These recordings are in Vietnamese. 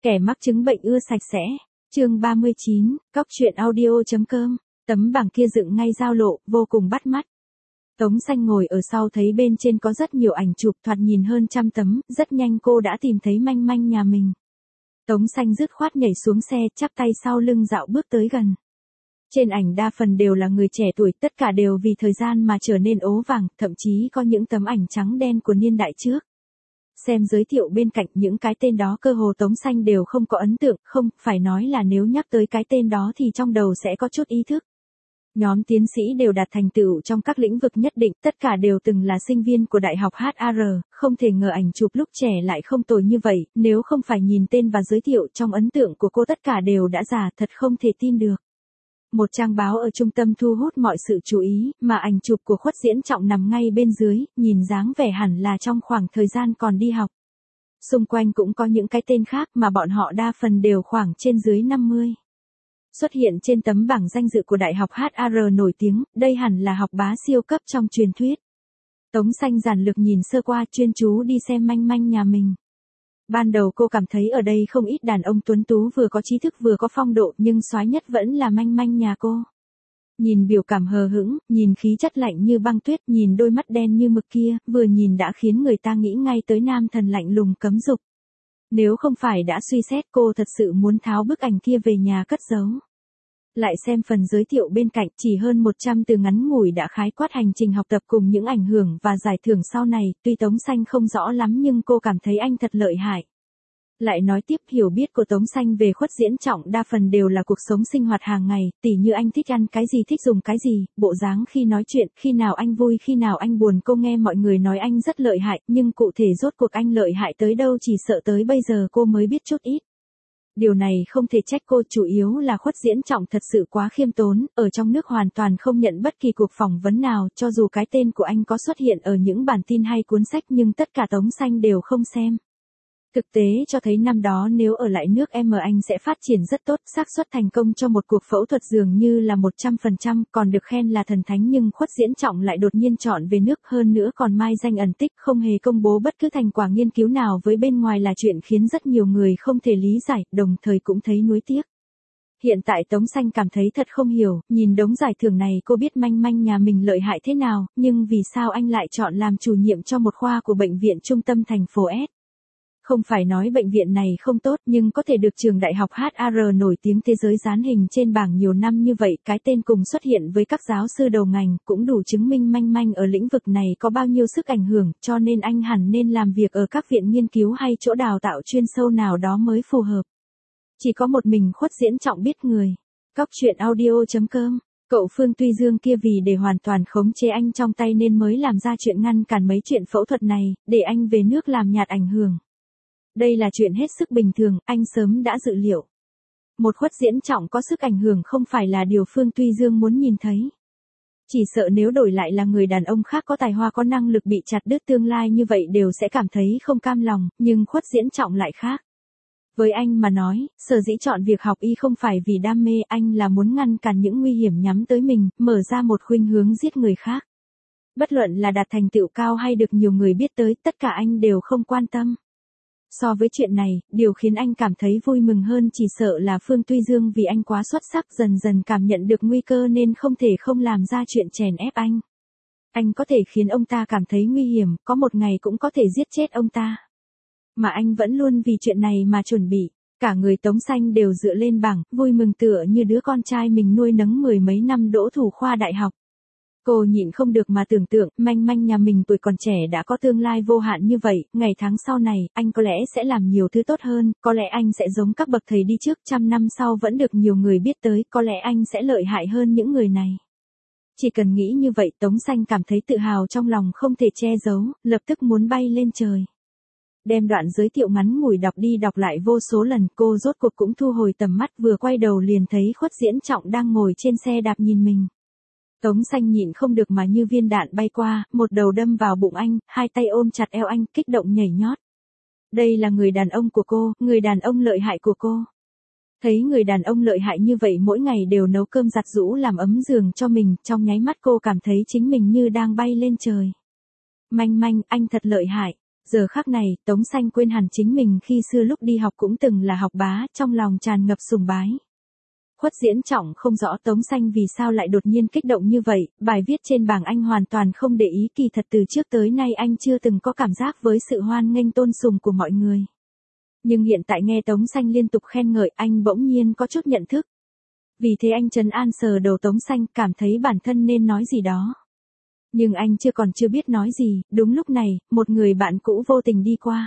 Kẻ mắc chứng bệnh ưa sạch sẽ. Chương 39, Cóc truyện audio.com. Tấm bảng kia dựng ngay giao lộ, vô cùng bắt mắt. Tống Xanh ngồi ở sau thấy bên trên có rất nhiều ảnh chụp, thoạt nhìn hơn 100 tấm, rất nhanh cô đã tìm thấy manh manh nhà mình. Tống Xanh dứt khoát nhảy xuống xe, chắp tay sau lưng dạo bước tới gần. Trên ảnh đa phần đều là người trẻ tuổi, tất cả đều vì thời gian mà trở nên ố vàng, thậm chí có những tấm ảnh trắng đen của niên đại trước. Xem giới thiệu bên cạnh những cái tên đó cơ hồ Tống Xanh đều không có ấn tượng, không, phải nói là nếu nhắc tới cái tên đó thì trong đầu sẽ có chút ý thức. Nhóm tiến sĩ đều đạt thành tựu trong các lĩnh vực nhất định, tất cả đều từng là sinh viên của Đại học HAR, không thể ngờ ảnh chụp lúc trẻ lại không tồi như vậy, nếu không phải nhìn tên và giới thiệu trong ấn tượng của cô tất cả đều đã già, thật không thể tin được. Một trang báo ở trung tâm thu hút mọi sự chú ý, mà ảnh chụp của Khuất Diễn Trọng nằm ngay bên dưới, nhìn dáng vẻ hẳn là trong khoảng thời gian còn đi học. Xung quanh cũng có những cái tên khác mà bọn họ đa phần đều khoảng trên dưới 50. Xuất hiện trên tấm bảng danh dự của Đại học HAR nổi tiếng, đây hẳn là học bá siêu cấp trong truyền thuyết. Tống Xanh giản lược nhìn sơ qua, chuyên chú đi xem manh manh nhà mình. Ban đầu cô cảm thấy ở đây không ít đàn ông tuấn tú vừa có trí thức vừa có phong độ, nhưng soái nhất vẫn là manh manh nhà cô. Nhìn biểu cảm hờ hững, nhìn khí chất lạnh như băng tuyết, nhìn đôi mắt đen như mực kia, vừa nhìn đã khiến người ta nghĩ ngay tới nam thần lạnh lùng cấm dục. Nếu không phải đã suy xét, cô thật sự muốn tháo bức ảnh kia về nhà cất giấu. Lại xem phần giới thiệu bên cạnh, chỉ hơn 100 từ ngắn ngủi đã khái quát hành trình học tập cùng những ảnh hưởng và giải thưởng sau này, tuy Tống Xanh không rõ lắm nhưng cô cảm thấy anh thật lợi hại. Lại nói tiếp, hiểu biết của Tống Xanh về Khuất Diễn Trọng đa phần đều là cuộc sống sinh hoạt hàng ngày, tỉ như anh thích ăn cái gì, thích dùng cái gì, bộ dáng khi nói chuyện, khi nào anh vui khi nào anh buồn. Cô nghe mọi người nói anh rất lợi hại, nhưng cụ thể rốt cuộc anh lợi hại tới đâu chỉ sợ tới bây giờ cô mới biết chút ít. Điều này không thể trách cô, chủ yếu là Khuất Diễn Trọng thật sự quá khiêm tốn, ở trong nước hoàn toàn không nhận bất kỳ cuộc phỏng vấn nào, cho dù cái tên của anh có xuất hiện ở những bản tin hay cuốn sách nhưng tất cả Tống Xanh đều không xem. Thực tế cho thấy năm đó nếu ở lại nước anh sẽ phát triển rất tốt, xác suất thành công cho một cuộc phẫu thuật dường như là 100%, còn được khen là thần thánh, nhưng Khuất Diễn Trọng lại đột nhiên chọn về nước, hơn nữa còn mai danh ẩn tích, không hề công bố bất cứ thành quả nghiên cứu nào với bên ngoài, là chuyện khiến rất nhiều người không thể lý giải, đồng thời cũng thấy nuối tiếc. Hiện tại Tống Xanh cảm thấy thật không hiểu, nhìn đống giải thưởng này cô biết manh manh nhà mình lợi hại thế nào, nhưng vì sao anh lại chọn làm chủ nhiệm cho một khoa của bệnh viện trung tâm thành phố S? Không phải nói bệnh viện này không tốt, nhưng có thể được trường Đại học HAR nổi tiếng thế giới dán hình trên bảng nhiều năm như vậy, cái tên cùng xuất hiện với các giáo sư đầu ngành, cũng đủ chứng minh manh manh ở lĩnh vực này có bao nhiêu sức ảnh hưởng, cho nên anh hẳn nên làm việc ở các viện nghiên cứu hay chỗ đào tạo chuyên sâu nào đó mới phù hợp. Chỉ có một mình Khuất Diễn Trọng biết người. Cóc truyện audio.com. Cậu Phương Tuy Dương kia vì để hoàn toàn khống chế anh trong tay nên mới làm ra chuyện ngăn cản mấy chuyện phẫu thuật này, để anh về nước làm nhạt ảnh hưởng. Đây là chuyện hết sức bình thường, anh sớm đã dự liệu. Một Khuất Diễn Trọng có sức ảnh hưởng không phải là điều Phương Tuy Dương muốn nhìn thấy. Chỉ sợ nếu đổi lại là người đàn ông khác có tài hoa có năng lực bị chặt đứt tương lai như vậy đều sẽ cảm thấy không cam lòng, nhưng Khuất Diễn Trọng lại khác. Với anh mà nói, sở dĩ chọn việc học y không phải vì đam mê, anh là muốn ngăn cản những nguy hiểm nhắm tới mình, mở ra một khuynh hướng giết người khác. Bất luận là đạt thành tựu cao hay được nhiều người biết tới, tất cả anh đều không quan tâm. So với chuyện này, điều khiến anh cảm thấy vui mừng hơn chỉ sợ là Phương Tuy Dương, vì anh quá xuất sắc dần dần cảm nhận được nguy cơ nên không thể không làm ra chuyện chèn ép anh. Anh có thể khiến ông ta cảm thấy nguy hiểm, có một ngày cũng có thể giết chết ông ta. Mà anh vẫn luôn vì chuyện này mà chuẩn bị. Cả người Tống Xanh đều dựa lên bảng, vui mừng tựa như đứa con trai mình nuôi nấng 10 mấy năm đỗ thủ khoa đại học. Cô nhịn không được mà tưởng tượng, manh manh nhà mình tuổi còn trẻ đã có tương lai vô hạn như vậy, ngày tháng sau này, anh có lẽ sẽ làm nhiều thứ tốt hơn, có lẽ anh sẽ giống các bậc thầy đi trước, 100 năm sau vẫn được nhiều người biết tới, có lẽ anh sẽ lợi hại hơn những người này. Chỉ cần nghĩ như vậy, Tống Xanh cảm thấy tự hào trong lòng không thể che giấu, lập tức muốn bay lên trời. Đem đoạn giới thiệu ngắn ngủi đọc đi đọc lại vô số lần, cô rốt cuộc cũng thu hồi tầm mắt, vừa quay đầu liền thấy Khuất Diễn Trọng đang ngồi trên xe đạp nhìn mình. Tống Xanh nhịn không được mà như viên đạn bay qua, một đầu đâm vào bụng anh, hai tay ôm chặt eo anh, kích động nhảy nhót. Đây là người đàn ông của cô, người đàn ông lợi hại của cô. Thấy người đàn ông lợi hại như vậy mỗi ngày đều nấu cơm giặt giũ làm ấm giường cho mình, trong nháy mắt cô cảm thấy chính mình như đang bay lên trời. Manh manh, anh thật lợi hại. Giờ khắc này, Tống Xanh quên hẳn chính mình khi xưa lúc đi học cũng từng là học bá, trong lòng tràn ngập sùng bái. Khuất Diễn Trọng không rõ Tống Xanh vì sao lại đột nhiên kích động như vậy, bài viết trên bảng anh hoàn toàn không để ý, kỳ thật từ trước tới nay anh chưa từng có cảm giác với sự hoan nghênh tôn sùng của mọi người. Nhưng hiện tại nghe Tống Xanh liên tục khen ngợi, anh bỗng nhiên có chút nhận thức. Vì thế anh trấn an sờ đầu Tống Xanh, cảm thấy bản thân nên nói gì đó. Nhưng anh chưa biết nói gì, đúng lúc này, một người bạn cũ vô tình đi qua.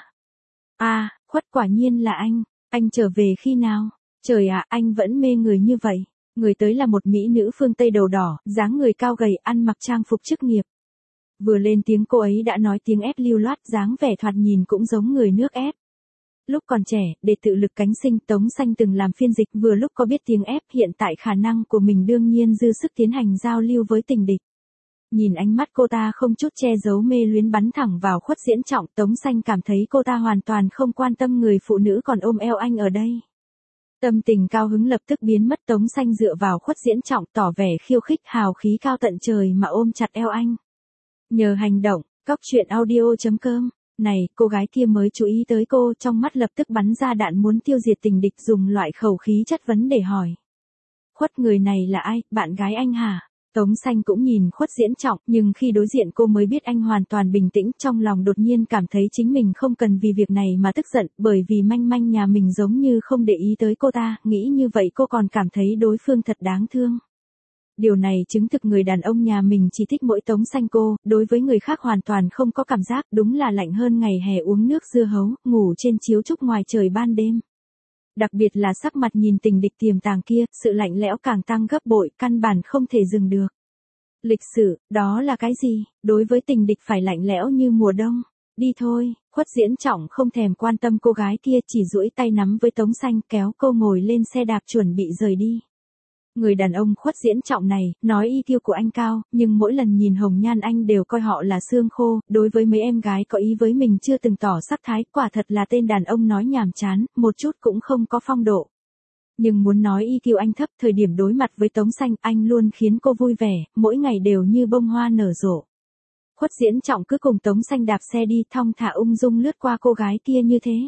À, Khuất, quả nhiên là anh trở về khi nào? Trời ạ, anh vẫn mê người như vậy. Người tới là một mỹ nữ phương Tây đầu đỏ, dáng người cao gầy, ăn mặc trang phục chức nghiệp. Vừa lên tiếng cô ấy đã nói tiếng ép lưu loát, dáng vẻ thoạt nhìn cũng giống người nước ép. Lúc còn trẻ, để tự lực cánh sinh, Tống Xanh từng làm phiên dịch, vừa lúc có biết tiếng ép, hiện tại khả năng của mình đương nhiên dư sức tiến hành giao lưu với tình địch. Nhìn ánh mắt cô ta không chút che giấu mê luyến bắn thẳng vào Khuất Diễn Trọng, Tống Xanh cảm thấy cô ta hoàn toàn không quan tâm người phụ nữ còn ôm eo anh ở đây. Tâm tình cao hứng lập tức biến mất, Tống Xanh dựa vào Khuất Diễn Trọng tỏ vẻ khiêu khích, hào khí cao tận trời mà ôm chặt eo anh. Nhờ hành động, coctruyện.audio.com. Này, cô gái kia mới chú ý tới cô, trong mắt lập tức bắn ra đạn muốn tiêu diệt tình địch, dùng loại khẩu khí chất vấn để hỏi. Khuất, người này là ai, bạn gái anh hả? Tống Xanh cũng nhìn Khuất Diễn Trọng, nhưng khi đối diện cô mới biết anh hoàn toàn bình tĩnh, trong lòng đột nhiên cảm thấy chính mình không cần vì việc này mà tức giận, bởi vì manh manh nhà mình giống như không để ý tới cô ta, nghĩ như vậy cô còn cảm thấy đối phương thật đáng thương. Điều này chứng thực người đàn ông nhà mình chỉ thích mỗi Tống Xanh cô, đối với người khác hoàn toàn không có cảm giác, đúng là lạnh hơn ngày hè uống nước dưa hấu, ngủ trên chiếu trúc ngoài trời ban đêm. Đặc biệt là sắc mặt nhìn tình địch tiềm tàng kia, sự lạnh lẽo càng tăng gấp bội, căn bản không thể dừng được. Lịch sử, đó là cái gì? Đối với tình địch phải lạnh lẽo như mùa đông. Đi thôi, Khuất Diễn Trọng không thèm quan tâm cô gái kia, chỉ duỗi tay nắm với Tống Xanh, kéo cô ngồi lên xe đạp chuẩn bị rời đi. Người đàn ông Khuất Diễn Trọng này, nói IQ của anh cao, nhưng mỗi lần nhìn hồng nhan anh đều coi họ là xương khô, đối với mấy em gái có ý với mình chưa từng tỏ sắc thái, quả thật là tên đàn ông nói nhàm chán, một chút cũng không có phong độ. Nhưng muốn nói IQ anh thấp, thời điểm đối mặt với Tống Xanh, anh luôn khiến cô vui vẻ, mỗi ngày đều như bông hoa nở rộ. Khuất Diễn Trọng cứ cùng Tống Xanh đạp xe đi, thong thả ung dung lướt qua cô gái kia như thế.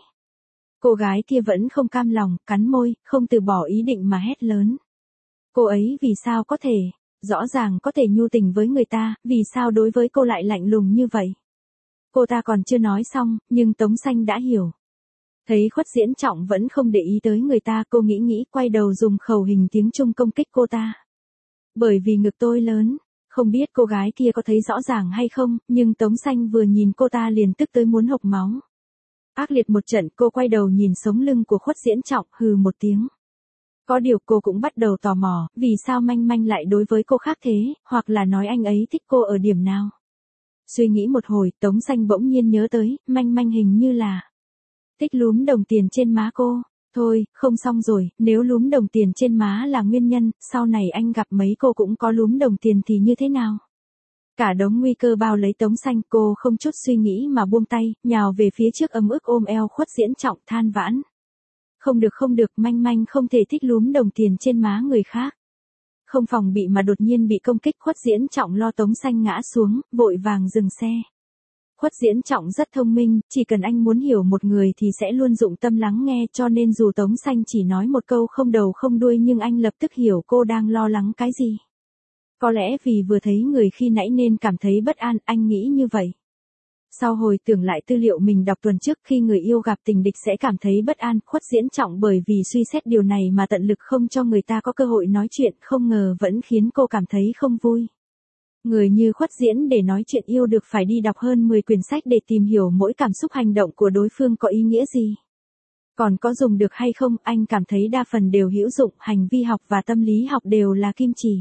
Cô gái kia vẫn không cam lòng, cắn môi, không từ bỏ ý định mà hét lớn. Cô ấy vì sao có thể, rõ ràng có thể nhu tình với người ta, vì sao đối với cô lại lạnh lùng như vậy? Cô ta còn chưa nói xong, nhưng Tống Xanh đã hiểu. Thấy Khuất Diễn Trọng vẫn không để ý tới người ta, cô nghĩ quay đầu dùng khẩu hình tiếng Trung công kích cô ta. Bởi vì ngực tôi lớn, không biết cô gái kia có thấy rõ ràng hay không, nhưng Tống Xanh vừa nhìn cô ta liền tức tới muốn hộc máu. Ác liệt một trận, cô quay đầu nhìn sống lưng của Khuất Diễn Trọng, hừ một tiếng. Có điều cô cũng bắt đầu tò mò, vì sao manh manh lại đối với cô khác thế, hoặc là nói anh ấy thích cô ở điểm nào. Suy nghĩ một hồi, Tống Xanh bỗng nhiên nhớ tới, manh manh hình như là thích lúm đồng tiền trên má cô. Thôi, không xong rồi, nếu lúm đồng tiền trên má là nguyên nhân, sau này anh gặp mấy cô cũng có lúm đồng tiền thì như thế nào? Cả đống nguy cơ bao lấy Tống Xanh, cô không chút suy nghĩ mà buông tay, nhào về phía trước ấm ức ôm eo Khuất Diễn Trọng, than vãn. Không được, manh manh không thể thích lúm đồng tiền trên má người khác. Không phòng bị mà đột nhiên bị công kích, Khuất Diễn Trọng lo Tống Xanh ngã xuống, vội vàng dừng xe. Khuất Diễn Trọng rất thông minh, chỉ cần anh muốn hiểu một người thì sẽ luôn dụng tâm lắng nghe, cho nên dù Tống Xanh chỉ nói một câu không đầu không đuôi nhưng anh lập tức hiểu cô đang lo lắng cái gì. Có lẽ vì vừa thấy người khi nãy nên cảm thấy bất an, anh nghĩ như vậy. Sau hồi tưởng lại tư liệu mình đọc tuần trước, khi người yêu gặp tình địch sẽ cảm thấy bất an, Khuất Diễn Trọng bởi vì suy xét điều này mà tận lực không cho người ta có cơ hội nói chuyện, không ngờ vẫn khiến cô cảm thấy không vui. Người như Khuất Diễn để nói chuyện yêu được phải đi đọc hơn 10 quyển sách để tìm hiểu mỗi cảm xúc hành động của đối phương có ý nghĩa gì. Còn có dùng được hay không, anh cảm thấy đa phần đều hữu dụng, hành vi học và tâm lý học đều là kim chỉ.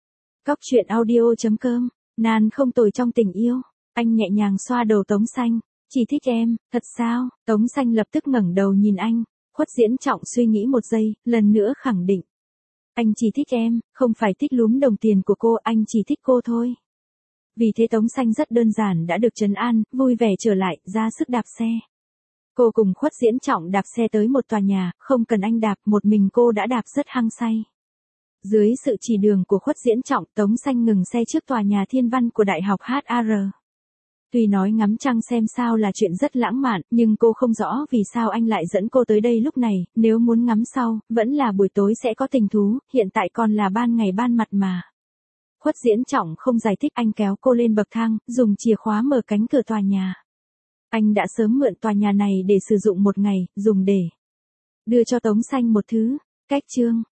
Coctruyện.audio.com, Nan không tồi trong tình yêu. Anh nhẹ nhàng xoa đầu Tống Xanh. Chỉ thích em, thật sao? Tống Xanh lập tức ngẩng đầu nhìn anh. Khuất Diễn Trọng suy nghĩ một giây, lần nữa khẳng định. Anh chỉ thích em, không phải thích lúm đồng tiền của cô, anh chỉ thích cô thôi. Vì thế Tống Xanh rất đơn giản đã được trấn an, vui vẻ trở lại, ra sức đạp xe. Cô cùng Khuất Diễn Trọng đạp xe tới một tòa nhà, không cần anh đạp, một mình cô đã đạp rất hăng say. Dưới sự chỉ đường của Khuất Diễn Trọng, Tống Xanh ngừng xe trước tòa nhà Thiên Văn của Đại học HAR. Tuy nói ngắm trăng xem sao là chuyện rất lãng mạn, nhưng cô không rõ vì sao anh lại dẫn cô tới đây lúc này, nếu muốn ngắm sao, vẫn là buổi tối sẽ có tình thú, hiện tại còn là ban ngày ban mặt mà. Khuất Diễn Trọng không giải thích, anh kéo cô lên bậc thang, dùng chìa khóa mở cánh cửa tòa nhà. Anh đã sớm mượn tòa nhà này để sử dụng một ngày, dùng để đưa cho Tống Xanh một thứ, cách chương.